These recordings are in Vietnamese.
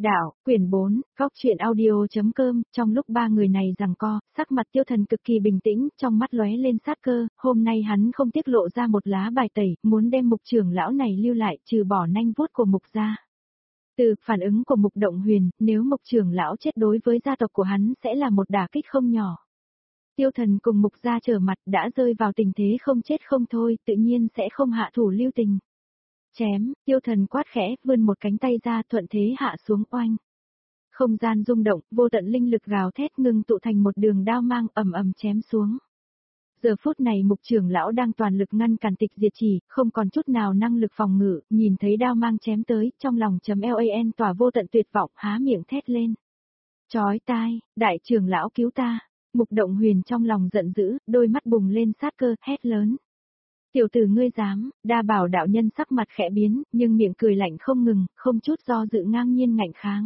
Đạo, quyển 4, góc truyện audio.com, trong lúc ba người này giằng co, sắc mặt Tiêu Thần cực kỳ bình tĩnh, trong mắt lóe lên sát cơ, hôm nay hắn không tiết lộ ra một lá bài tẩy, muốn đem Mục trưởng lão này lưu lại, trừ bỏ nanh vuốt của Mục gia. Từ phản ứng của Mục Động Huyền, nếu Mục trưởng lão chết đối với gia tộc của hắn sẽ là một đả kích không nhỏ. Tiêu Thần cùng Mục gia trở mặt đã rơi vào tình thế không chết không thôi, tự nhiên sẽ không hạ thủ lưu tình. Chém, Tiêu Thần quát khẽ, vươn một cánh tay ra thuận thế hạ xuống oanh. Không gian rung động, vô tận linh lực gào thét ngưng tụ thành một đường đao mang ầm ầm chém xuống. Giờ phút này Mục trưởng lão đang toàn lực ngăn cản tịch diệt chỉ, không còn chút nào năng lực phòng ngự, nhìn thấy đao mang chém tới, trong lòng LAN tỏa vô tận tuyệt vọng, há miệng thét lên. Chói tai, đại trưởng lão cứu ta. Mục Động Huyền trong lòng giận dữ, đôi mắt bùng lên sát cơ, hét lớn. Tiểu tử ngươi dám, Đa Bảo đạo nhân sắc mặt khẽ biến, nhưng miệng cười lạnh không ngừng, không chút do dự ngang nhiên ngạnh kháng.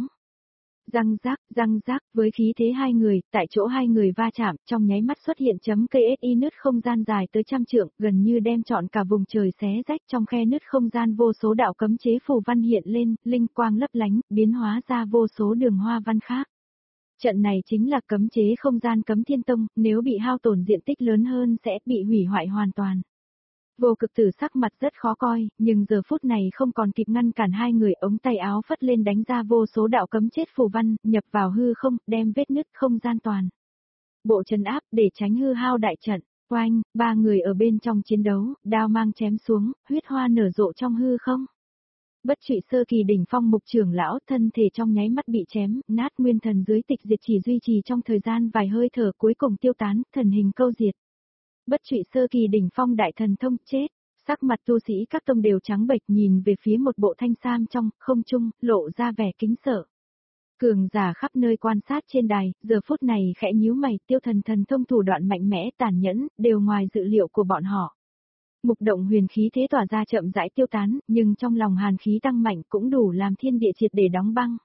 Răng rác, với khí thế hai người, tại chỗ hai người va chạm, trong nháy mắt xuất hiện KSI nứt không gian dài tới 100 trượng, gần như đem trọn cả vùng trời xé rách, trong khe nứt không gian vô số đạo cấm chế phù văn hiện lên, linh quang lấp lánh, biến hóa ra vô số đường hoa văn khác. Trận này chính là cấm chế không gian Cấm Thiên Tông, nếu bị hao tổn diện tích lớn hơn sẽ bị hủy hoại hoàn toàn. Vô Cực Tử sắc mặt rất khó coi, nhưng giờ phút này không còn kịp ngăn cản hai người, ống tay áo phất lên đánh ra vô số đạo cấm chết phù văn, nhập vào hư không, đem vết nứt không gian toàn. Bộ trấn áp để tránh hư hao đại trận, oanh, ba người ở bên trong chiến đấu, đao mang chém xuống, huyết hoa nở rộ trong hư không. Bất Trụy sơ kỳ đỉnh phong Mục trưởng lão thân thể trong nháy mắt bị chém, nát nguyên thần dưới tịch diệt chỉ duy trì trong thời gian vài hơi thở cuối cùng tiêu tán, thần hình câu diệt. Bất Trụy sơ kỳ đỉnh phong đại thần thông chết, sắc mặt tu sĩ các tông đều trắng bệch nhìn về phía một bộ thanh sam trong không trung, lộ ra vẻ kính sợ. Cường giả khắp nơi quan sát trên đài, giờ phút này khẽ nhíu mày, Tiêu Thần thần thông thủ đoạn mạnh mẽ tàn nhẫn, đều ngoài dự liệu của bọn họ. Mục Động Huyền khí thế tỏa ra chậm rãi tiêu tán, nhưng trong lòng hàn khí tăng mạnh cũng đủ làm thiên địa triệt để đóng băng.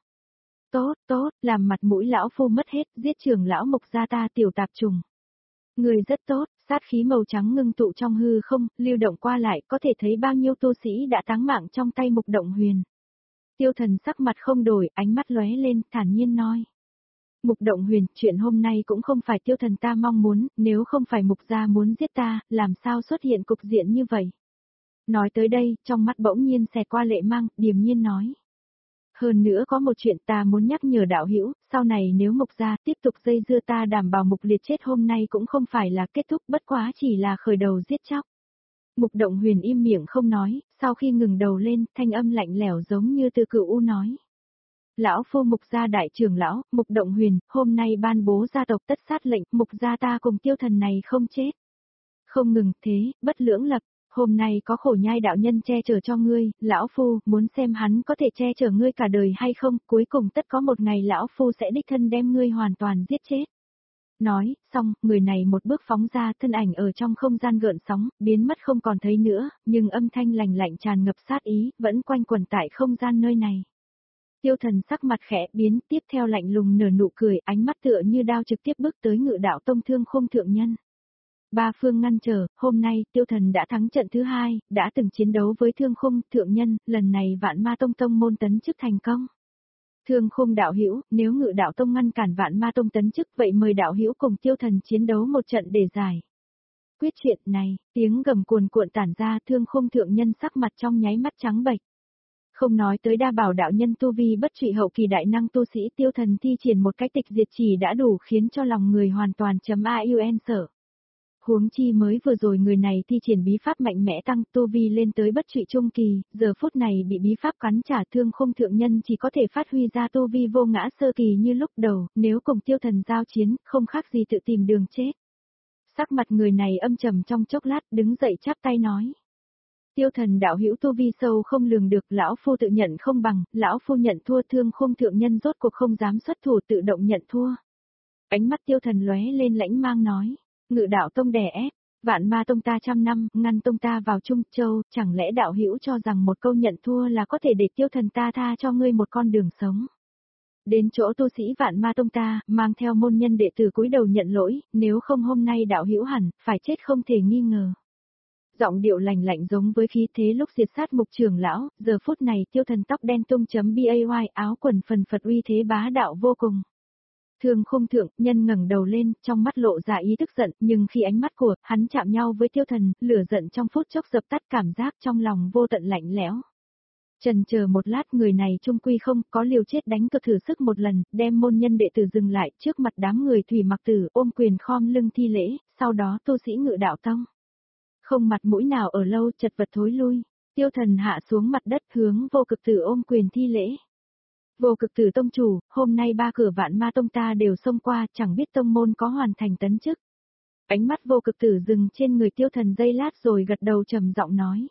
Tốt, làm mặt mũi lão phu mất hết, giết trưởng lão Mục gia ta tiểu tạp trùng. Người rất tốt, sát khí màu trắng ngưng tụ trong hư không, lưu động qua lại, có thể thấy bao nhiêu tu sĩ đã táng mạng trong tay Mục Động Huyền. Tiêu Thần sắc mặt không đổi, ánh mắt lóe lên, thản nhiên nói. Mục Động Huyền, chuyện hôm nay cũng không phải Tiêu Thần ta mong muốn, nếu không phải Mục gia muốn giết ta, làm sao xuất hiện cục diện như vậy? Nói tới đây, trong mắt bỗng nhiên xẹt qua lệ mang, điềm nhiên nói. Hơn nữa có một chuyện ta muốn nhắc nhở đạo hữu, sau này nếu Mục gia tiếp tục dây dưa ta đảm bảo Mục liệt chết hôm nay cũng không phải là kết thúc, bất quá chỉ là khởi đầu giết chóc. Mục Động Huyền im miệng không nói, sau khi ngừng đầu lên, thanh âm lạnh lẽo giống như từ cựu u nói. Lão phu Mục gia đại trưởng lão, Mục Động Huyền, hôm nay ban bố gia tộc tất sát lệnh, Mục gia ta cùng Tiêu Thần này không chết. Không ngừng thế, bất lưỡng lập, hôm nay có Khổ Nhai đạo nhân che chở cho ngươi, lão phu muốn xem hắn có thể che chở ngươi cả đời hay không, cuối cùng tất có một ngày lão phu sẽ đích thân đem ngươi hoàn toàn giết chết. Nói, xong, người này một bước phóng ra, thân ảnh ở trong không gian gợn sóng, biến mất không còn thấy nữa, nhưng âm thanh lạnh lạnh tràn ngập sát ý, vẫn quanh quẩn tại không gian nơi này. Tiêu Thần sắc mặt khẽ biến, tiếp theo lạnh lùng nở nụ cười, ánh mắt tựa như đao trực tiếp bước tới Ngự Đạo Tông Thương Khung thượng nhân. Ba phương ngăn trở, hôm nay Tiêu Thần đã thắng trận thứ hai, đã từng chiến đấu với Thương Khung thượng nhân, lần này Vạn Ma Tông tông môn tấn chức thành công. Thương Khung đạo hữu, nếu Ngự Đạo Tông ngăn cản Vạn Ma Tông tấn chức, vậy mời đạo hữu cùng Tiêu Thần chiến đấu một trận để giải quyết chuyện này. Tiếng gầm cuồn cuộn tản ra, Thương Khung thượng nhân sắc mặt trong nháy mắt trắng bệch. Không nói tới Đa Bảo đạo nhân tu vi bất trụy hậu kỳ đại năng tu sĩ, Tiêu Thần thi triển một cách tịch diệt chỉ đã đủ khiến cho lòng người hoàn toàn AUN sợ. Huống chi mới vừa rồi người này thi triển bí pháp mạnh mẽ tăng tu vi lên tới bất trụy trung kỳ, giờ phút này bị bí pháp cắn trả, Thương Khung thượng nhân chỉ có thể phát huy ra tu vi vô ngã sơ kỳ như lúc đầu, nếu cùng Tiêu Thần giao chiến, không khác gì tự tìm đường chết. Sắc mặt người này âm trầm trong chốc lát, đứng dậy chắp tay nói. Tiêu Thần đạo hữu tu vi sâu không lường được, lão phu tự nhận không bằng, lão phu nhận thua. Thương Khung thượng nhân rốt cuộc không dám xuất thủ, tự động nhận thua. Ánh mắt Tiêu Thần lóe lên lãnh mang nói, Ngự Đạo Tông đè ép, Vạn Ma Tông ta 100 năm, ngăn tông ta vào Trung Châu, chẳng lẽ đạo hữu cho rằng một câu nhận thua là có thể để Tiêu Thần ta tha cho ngươi một con đường sống? Đến chỗ tu sĩ Vạn Ma Tông ta, mang theo môn nhân đệ tử cúi đầu nhận lỗi, nếu không hôm nay đạo hữu hẳn phải chết không thể nghi ngờ. Giọng điệu lành lạnh giống với khí thế lúc diệt sát mục trưởng lão, giờ phút này Tiêu Thần tóc đen tung chấm bay, áo quần phần phật uy thế bá đạo vô cùng. Thương Khung thượng, nhân ngẩng đầu lên, trong mắt lộ ra ý tức giận, nhưng khi ánh mắt của hắn chạm nhau với Tiêu Thần, lửa giận trong phút chốc dập tắt, cảm giác trong lòng vô tận lạnh lẽo. Chần chờ một lát, người này trung quy không có liều chết đánh cược thử sức một lần, đem môn nhân đệ tử dừng lại trước mặt đám người Thủy Mặc Tử, ôm quyền khom lưng thi lễ, sau đó tu sĩ Ngự Đạo Tông. Không mặt mũi nào ở lâu, chật vật thối lui. Tiêu Thần hạ xuống mặt đất, hướng Vô Cực Tử ôm quyền thi lễ. Vô Cực Tử tông chủ, hôm nay 3 cửa Vạn Ma tông ta đều xông qua, chẳng biết tông môn có hoàn thành tấn chức. Ánh mắt Vô Cực Tử dừng trên người Tiêu Thần giây lát rồi gật đầu trầm giọng nói.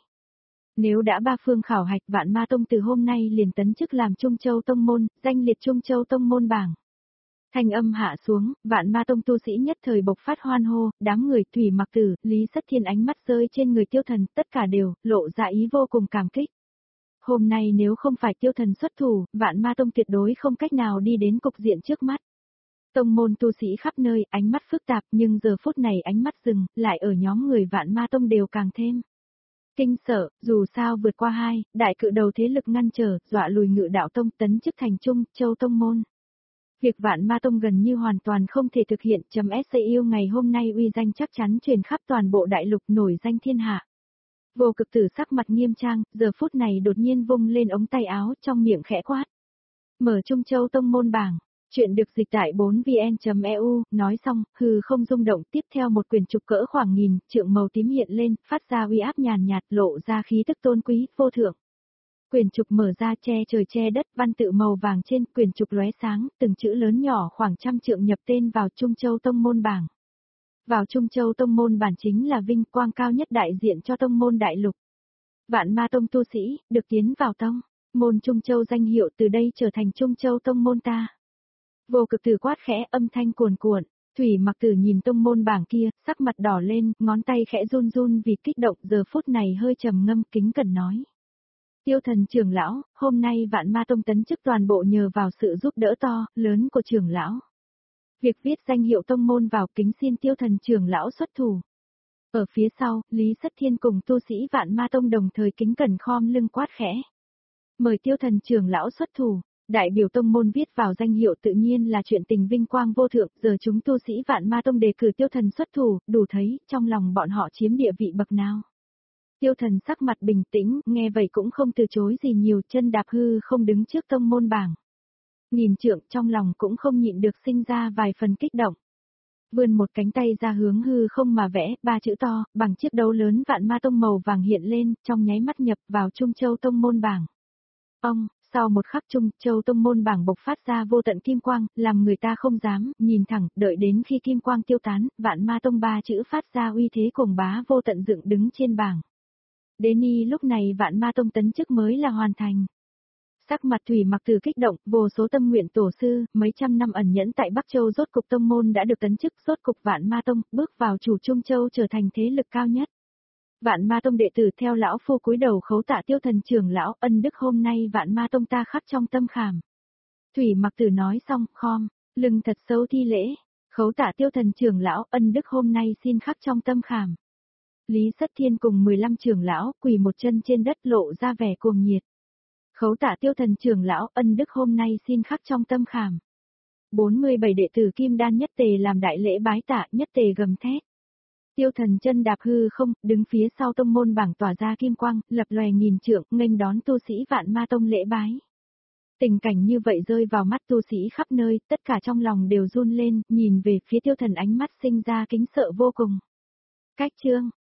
Nếu đã 3 phương khảo hạch, Vạn Ma tông từ hôm nay liền tấn chức làm Trung Châu tông môn, danh liệt Trung Châu tông môn bảng. Thanh âm hạ xuống, Vạn Ma tông tu sĩ nhất thời bộc phát hoan hô, đám người Thủy Mặc Tử, Lý Sắt Thiên ánh mắt rơi trên người Tiêu Thần, tất cả đều lộ ra ý vô cùng cảm kích. Hôm nay nếu không phải Tiêu Thần xuất thủ, Vạn Ma tông tuyệt đối không cách nào đi đến cục diện trước mắt. Tông môn tu sĩ khắp nơi, ánh mắt phức tạp, nhưng giờ phút này ánh mắt dừng, lại ở nhóm người Vạn Ma tông đều càng thêm kinh sợ, dù sao vượt qua 2 đại cự đầu thế lực ngăn trở, dọa lùi Ngự Đạo tông tấn chức thành Trung Châu tông môn. Việc Vạn Ma tông gần như hoàn toàn không thể thực hiện, SCU ngày hôm nay uy danh chắc chắn truyền khắp toàn bộ đại lục, nổi danh thiên hạ. Vô Cực Tử sắc mặt nghiêm trang, giờ phút này đột nhiên vung lên ống tay áo, trong miệng khẽ quát. Mở Trung Châu tông môn bảng. Chuyện được dịch tại 4vn.eu, nói xong, hư không rung động, tiếp theo một quyển trục cỡ khoảng 1000 trượng màu tím hiện lên, phát ra uy áp nhàn nhạt, lộ ra khí tức tôn quý, vô thượng. Quyển trục mở ra che trời che đất, văn tự màu vàng trên quyển trục lóe sáng, từng chữ lớn nhỏ khoảng 100 trượng nhập tên vào Trung Châu tông môn bảng. Vào Trung Châu tông môn bản chính là vinh quang cao nhất đại diện cho tông môn đại lục. Vạn Ma tông tu sĩ, được tiến vào tông môn Trung Châu danh hiệu từ đây trở thành Trung Châu tông môn ta. Vô Cực Tử quát khẽ, âm thanh cuồn cuộn. Thủy Mặc Tử nhìn tông môn bảng kia, sắc mặt đỏ lên, ngón tay khẽ run run vì kích động, giờ phút này hơi trầm ngâm, kính cẩn nói. Tiêu Thần trưởng lão, hôm nay Vạn Ma tông tấn chức toàn bộ nhờ vào sự giúp đỡ to, lớn của trưởng lão. Việc viết danh hiệu tông môn vào, kính xin Tiêu Thần trưởng lão xuất thủ. Ở phía sau, Lý Sắt Thiên cùng tu sĩ Vạn Ma tông đồng thời kính cẩn khom lưng quát khẽ. Mời Tiêu Thần trưởng lão xuất thủ. Đại biểu tông môn viết vào danh hiệu tự nhiên là chuyện tình vinh quang vô thượng, giờ chúng tu sĩ Vạn Ma tông đề cử Tiêu Thần xuất thủ, đủ thấy trong lòng bọn họ chiếm địa vị bậc nào. Tiêu Thần sắc mặt bình tĩnh, nghe vậy cũng không từ chối gì nhiều, chân đạp hư không đứng trước tông môn bảng. Nhìn trượng, trong lòng cũng không nhịn được sinh ra vài phần kích động. Vươn một cánh tay ra hướng hư không mà vẽ 3 chữ to, bằng chiếc đấu lớn Vạn Ma tông màu vàng hiện lên, trong nháy mắt nhập vào Trung Châu tông môn bảng. Sau một khắc Trung Châu tông môn bảng bộc phát ra vô tận kim quang, làm người ta không dám nhìn thẳng, đợi đến khi kim quang tiêu tán, Vạn Ma tông 3 chữ phát ra uy thế cuồng bá vô tận dựng đứng trên bảng. Đến ni lúc này Vạn Ma tông tấn chức mới là hoàn thành. Sắc mặt Thủy Mặc Tử kích động, vô số tâm nguyện tổ sư, mấy trăm năm ẩn nhẫn tại Bắc Châu rốt cục tông môn đã được tấn chức, rốt cục Vạn Ma tông bước vào chủ Trung Châu trở thành thế lực cao nhất. Vạn Ma tông đệ tử theo lão phu cúi đầu khấu tạ Tiêu Thần trưởng lão, ân đức hôm nay Vạn Ma tông ta khắc trong tâm khảm. Thủy Mặc Tử nói xong, khom lưng thật sâu thi lễ, khấu tạ Tiêu Thần trưởng lão, ân đức hôm nay xin khắc trong tâm khảm. Lý Sắt Thiên cùng 15 trưởng lão quỳ một chân trên đất, lộ ra vẻ cuồng nhiệt. Khấu tạ Tiêu Thần trưởng lão, ân đức hôm nay xin khắc trong tâm khảm. 47 đệ tử Kim Đan nhất tề làm đại lễ bái tạ, nhất tề gầm thét. Tiêu Thần chân đạp hư không, đứng phía sau tông môn bảng tỏa ra kim quang, lập lòe nghìn trượng, nghênh đón tu sĩ Vạn Ma tông lễ bái. Tình cảnh như vậy rơi vào mắt tu sĩ khắp nơi, tất cả trong lòng đều run lên, nhìn về phía Tiêu Thần ánh mắt sinh ra kính sợ vô cùng. Cách chương